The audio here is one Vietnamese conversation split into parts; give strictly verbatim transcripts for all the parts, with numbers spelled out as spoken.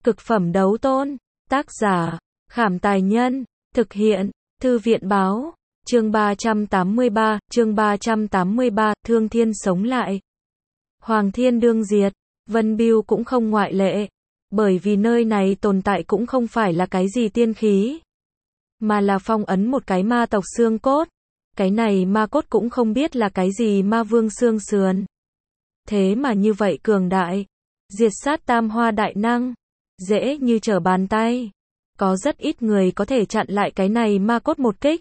Cực phẩm đấu tôn. Tác giả, Khảm Tài Nhân. Thực hiện, Thư viện Báo. Chương ba trăm tám mươi ba, chương ba trăm tám mươi ba, Thương Thiên sống lại. Hoàng Thiên đương diệt, Vân Bưu cũng không ngoại lệ. Bởi vì nơi này tồn tại cũng không phải là cái gì tiên khí, mà là phong ấn một cái ma tộc xương cốt. Cái này ma cốt cũng không biết là cái gì ma vương xương sườn. Thế mà như vậy cường đại, diệt sát tam hoa đại năng, dễ như trở bàn tay. Có rất ít người có thể chặn lại cái này ma cốt một kích.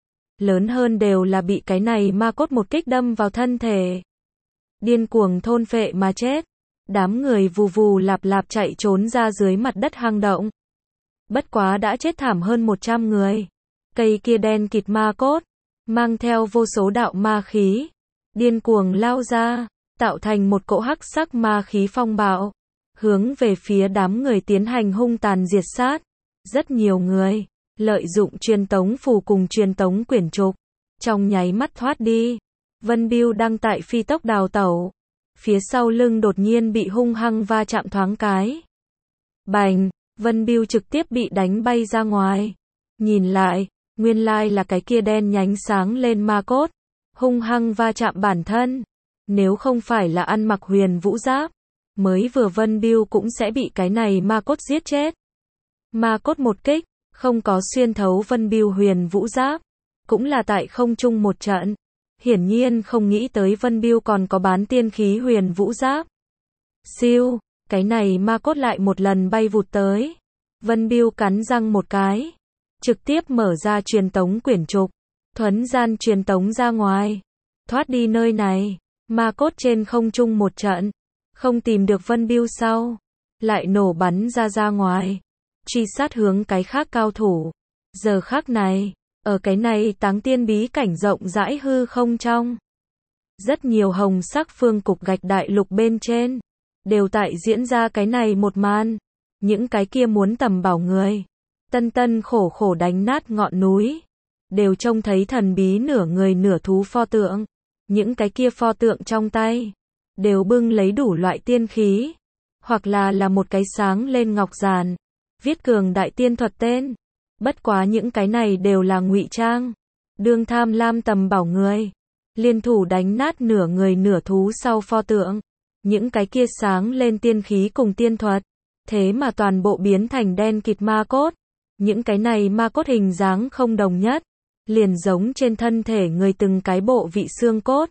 Lớn hơn đều là bị cái này ma cốt một kích đâm vào thân thể, điên cuồng thôn phệ mà chết. Đám người vù vù lạp lạp chạy trốn ra dưới mặt đất hang động. Bất quá đã chết thảm hơn một trăm người. Cây kia đen kịt ma cốt, mang theo vô số đạo ma khí, điên cuồng lao ra, tạo thành một cỗ hắc sắc ma khí phong bạo, hướng về phía đám người tiến hành hung tàn diệt sát. Rất nhiều người lợi dụng truyền tống phù cùng truyền tống quyển trục, trong nháy mắt thoát đi. Vân Bưu đang tại phi tốc đào tẩu, phía sau lưng đột nhiên bị hung hăng va chạm thoáng cái. Bành, Vân Bưu trực tiếp bị đánh bay ra ngoài. Nhìn lại, nguyên lai là cái kia đen nhánh sáng lên ma cốt, hung hăng va chạm bản thân. Nếu không phải là ăn mặc huyền vũ giáp, mới vừa Vân Bưu cũng sẽ bị cái này ma cốt giết chết. Ma cốt một kích, không có xuyên thấu Vân Bưu huyền vũ giáp, cũng là tại không trung một trận. Hiển nhiên không nghĩ tới Vân Bưu còn có bán tiên khí huyền vũ giáp. Siêu, cái này ma cốt lại một lần bay vụt tới. Vân Bưu cắn răng một cái, trực tiếp mở ra truyền tống quyển trục, thuấn gian truyền tống ra ngoài, thoát đi nơi này. Ma cốt trên không trung một trận, không tìm được Vân Bưu sau, lại nổ bắn ra ra ngoài, truy sát hướng cái khác cao thủ. Giờ khắc này, ở cái này táng tiên bí cảnh rộng rãi hư không trong, rất nhiều hồng sắc phương cục gạch đại lục bên trên, đều tại diễn ra cái này một màn. Những cái kia muốn tầm bảo người, tân tân khổ khổ đánh nát ngọn núi, đều trông thấy thần bí nửa người nửa thú pho tượng. Những cái kia pho tượng trong tay, đều bưng lấy đủ loại tiên khí, hoặc là là một cái sáng lên ngọc giàn, viết cường đại tiên thuật tên. Bất quá những cái này đều là ngụy trang. Đương tham lam tầm bảo người, liên thủ đánh nát nửa người nửa thú sau pho tượng. Những cái kia sáng lên tiên khí cùng tiên thuật, thế mà toàn bộ biến thành đen kịt ma cốt. Những cái này ma cốt hình dáng không đồng nhất, liền giống trên thân thể người từng cái bộ vị xương cốt,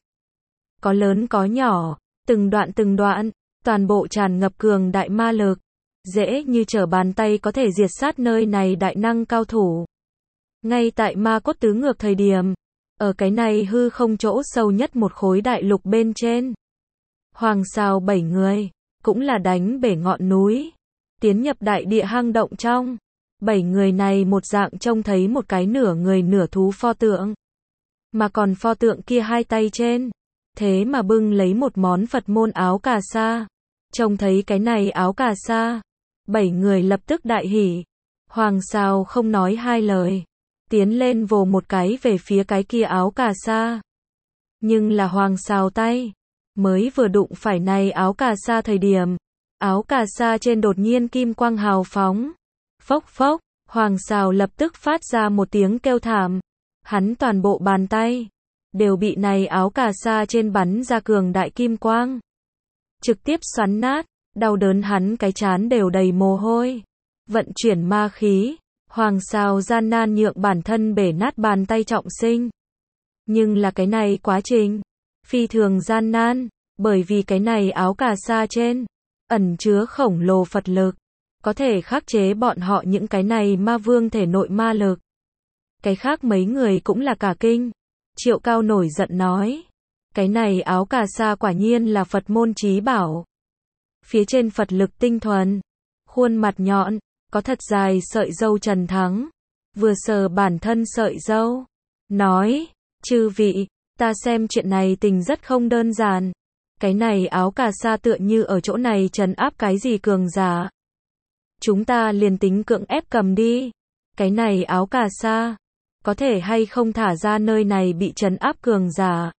có lớn có nhỏ, từng đoạn từng đoạn, toàn bộ tràn ngập cường đại ma lực, dễ như trở bàn tay có thể diệt sát nơi này đại năng cao thủ. Ngay tại ma cốt tứ ngược thời điểm, ở cái này hư không chỗ sâu nhất một khối đại lục bên trên, Hoàng Sào bảy người, cũng là đánh bể ngọn núi, tiến nhập đại địa hang động trong. Bảy người này một dạng trông thấy một cái nửa người nửa thú pho tượng, mà còn pho tượng kia hai tay trên, thế mà bưng lấy một món Phật môn áo cà sa. Trông thấy cái này áo cà sa, bảy người lập tức đại hỉ. Hoàng Sào không nói hai lời, tiến lên vồ một cái về phía cái kia áo cà sa. Nhưng là Hoàng Sào tay mới vừa đụng phải này áo cà sa thời điểm, áo cà sa trên đột nhiên kim quang hào phóng. Phốc phốc, Hoàng Sào lập tức phát ra một tiếng kêu thảm. Hắn toàn bộ bàn tay đều bị này áo cà sa trên bắn ra cường đại kim quang, trực tiếp xoắn nát. Đau đớn hắn cái trán đều đầy mồ hôi. Vận chuyển ma khí, Hoàng Sào gian nan nhượng bản thân bể nát bàn tay trọng sinh. Nhưng là cái này quá trình phi thường gian nan, bởi vì cái này áo cà sa trên ẩn chứa khổng lồ Phật lực, có thể khắc chế bọn họ những cái này ma vương thể nội ma lực. Cái khác mấy người cũng là cả kinh. Triệu Cao nổi giận nói, cái này áo cà sa quả nhiên là Phật môn chí bảo. Phía trên Phật lực tinh thuần, khuôn mặt nhọn, có thật dài sợi râu Trần Thắng, vừa sờ bản thân sợi râu, nói, chư vị, ta xem chuyện này tình rất không đơn giản. Cái này áo cà sa tựa như ở chỗ này trấn áp cái gì cường giả. Chúng ta liền tính cưỡng ép cầm đi. Cái này áo cà sa, có thể hay không thả ra nơi này bị trấn áp cường giả.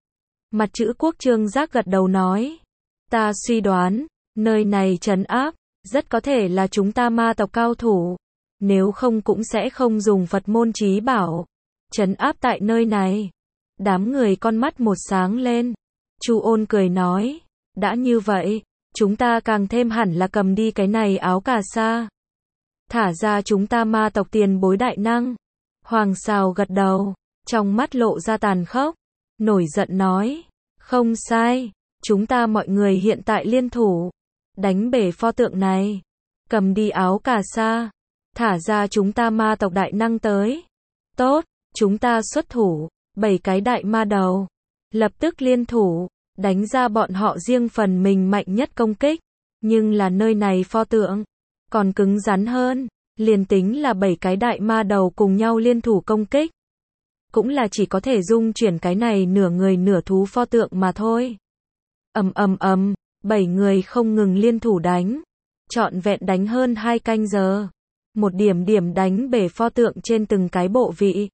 Mặt chữ Quốc Trương Giác gật đầu nói, ta suy đoán, nơi này trấn áp, Rất có thể là chúng ta ma tộc cao thủ. Nếu không cũng sẽ không dùng Phật môn trí bảo trấn áp tại nơi này. Đám người con mắt một sáng lên. Chu Ôn cười nói, đã như vậy, chúng ta càng thêm hẳn là cầm đi cái này áo cà sa. Thả ra chúng ta ma tộc tiền bối đại năng. Hoàng Sào gật đầu, trong mắt lộ ra tàn khốc, nổi giận nói, không sai, chúng ta mọi người hiện tại liên thủ, đánh bể pho tượng này, cầm đi áo cà sa, thả ra chúng ta ma tộc đại năng tới. Tốt, chúng ta xuất thủ, bảy cái đại ma đầu, lập tức liên thủ, đánh ra bọn họ riêng phần mình mạnh nhất công kích, nhưng là nơi này pho tượng, còn cứng rắn hơn, liền tính là bảy cái đại ma đầu cùng nhau liên thủ công kích, cũng là chỉ có thể dung chuyển cái này nửa người nửa thú pho tượng mà thôi. Ầm ầm ầm, bảy người không ngừng liên thủ đánh, trọn vẹn đánh hơn hai canh giờ, một điểm điểm đánh bể pho tượng trên từng cái bộ vị.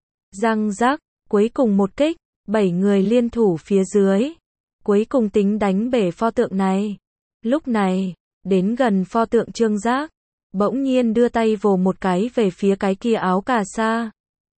Răng rắc, cuối cùng một kích, bảy người liên thủ phía dưới, cuối cùng tính đánh bể pho tượng này. Lúc này, đến gần pho tượng Trương Giác, bỗng nhiên đưa tay vồ một cái về phía cái kia áo cà sa.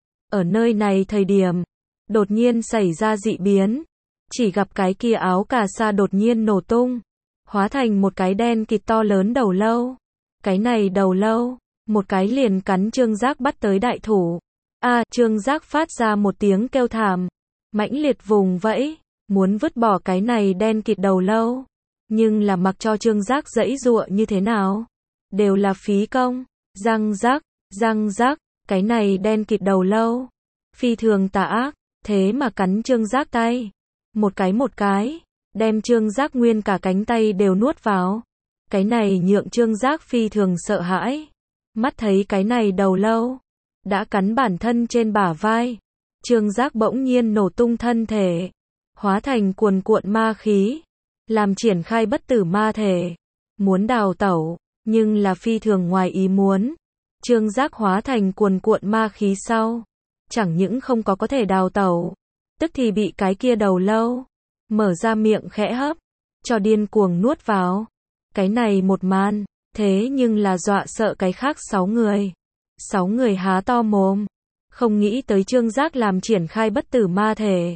Ở nơi này thời điểm, đột nhiên xảy ra dị biến, chỉ gặp cái kia áo cà sa đột nhiên nổ tung, hóa thành một cái đen kịt to lớn đầu lâu. Cái này đầu lâu, một cái liền cắn Trương Giác bắt tới đại thủ. A, Trương Giác phát ra một tiếng kêu thảm, mãnh liệt vùng vẫy, muốn vứt bỏ cái này đen kịt đầu lâu, nhưng là mặc cho Trương Giác giãy giụa như thế nào, đều là phí công. Răng rắc, răng rắc, cái này đen kịt đầu lâu, phi thường tà ác, thế mà cắn Trương Giác tay, một cái một cái, đem Trương Giác nguyên cả cánh tay đều nuốt vào. Cái này nhượng Trương Giác phi thường sợ hãi, mắt thấy cái này đầu lâu đã cắn bản thân trên bả vai, Trương Giác bỗng nhiên nổ tung thân thể, hóa thành cuồn cuộn ma khí, làm triển khai bất tử ma thể, muốn đào tẩu, nhưng là phi thường ngoài ý muốn. Trương Giác hóa thành cuồn cuộn ma khí sau, chẳng những không có có thể đào tẩu, tức thì bị cái kia đầu lâu mở ra miệng khẽ hấp, cho điên cuồng nuốt vào. Cái này một màn, thế nhưng là dọa sợ cái khác sáu người. Sáu người há to mồm, không nghĩ tới Trương Giác làm triển khai bất tử ma thể,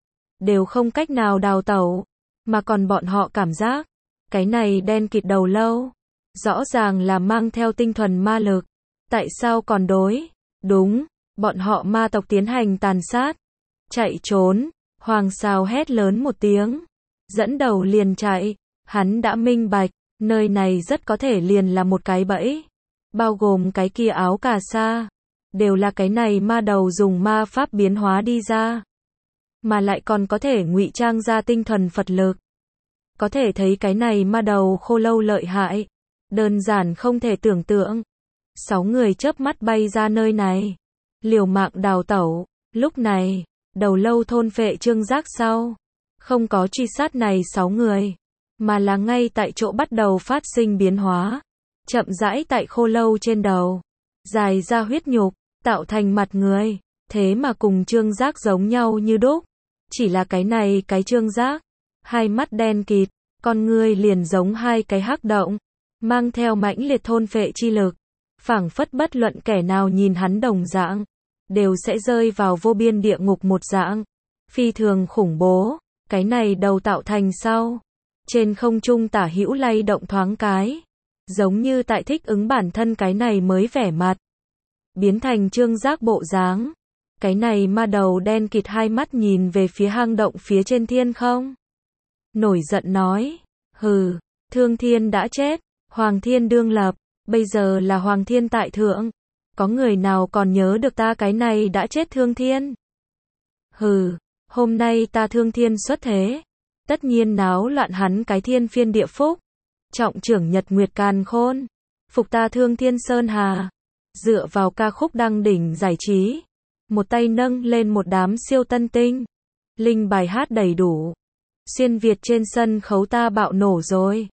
đều không cách nào đào tẩu, mà còn bọn họ cảm giác, cái này đen kịt đầu lâu, rõ ràng là mang theo tinh thuần ma lực, tại sao còn đối, đúng, bọn họ ma tộc tiến hành tàn sát, chạy trốn. Hoàng Sào hét lớn một tiếng, dẫn đầu liền chạy, hắn đã minh bạch, nơi này rất có thể liền là một cái bẫy, bao gồm cái kia áo cà sa, đều là cái này ma đầu dùng ma pháp biến hóa đi ra, mà lại còn có thể ngụy trang ra tinh thuần Phật lực. Có thể thấy cái này ma đầu khô lâu lợi hại, đơn giản không thể tưởng tượng. Sáu người chớp mắt bay ra nơi này, liều mạng đào tẩu. Lúc này, đầu lâu thôn phệ Trương Giác sau, không có truy sát này sáu người, mà là ngay tại chỗ bắt đầu phát sinh biến hóa, chậm rãi tại khô lâu trên đầu, dài ra huyết nhục, tạo thành mặt người, thế mà cùng Trương Giác giống nhau như đúc, chỉ là cái này cái Trương Giác, hai mắt đen kịt, con ngươi liền giống hai cái hắc động, mang theo mãnh liệt thôn phệ chi lực, phảng phất bất luận kẻ nào nhìn hắn đồng dạng, đều sẽ rơi vào vô biên địa ngục một dạng, phi thường khủng bố. Cái này đầu tạo thành sau, trên không trung tả hữu lay động thoáng cái, giống như tại thích ứng bản thân cái này mới vẻ mặt, biến thành Trương Giác bộ dáng. Cái này ma đầu đen kịt hai mắt nhìn về phía hang động phía trên thiên không, nổi giận nói, hừ, Thương Thiên đã chết, Hoàng Thiên đương lập, bây giờ là Hoàng Thiên tại thượng, có người nào còn nhớ được ta cái này đã chết Thương Thiên? Hừ, hôm nay ta Thương Thiên xuất thế, tất nhiên náo loạn hắn cái thiên phiên địa phúc, trọng trưởng nhật nguyệt càn khôn, phục ta Thương Thiên Sơn Hà. Dựa vào ca khúc đăng đỉnh giải trí, một tay nâng lên một đám siêu tân tinh, linh bài hát đầy đủ, xuyên Việt trên sân khấu ta bạo nổ rồi.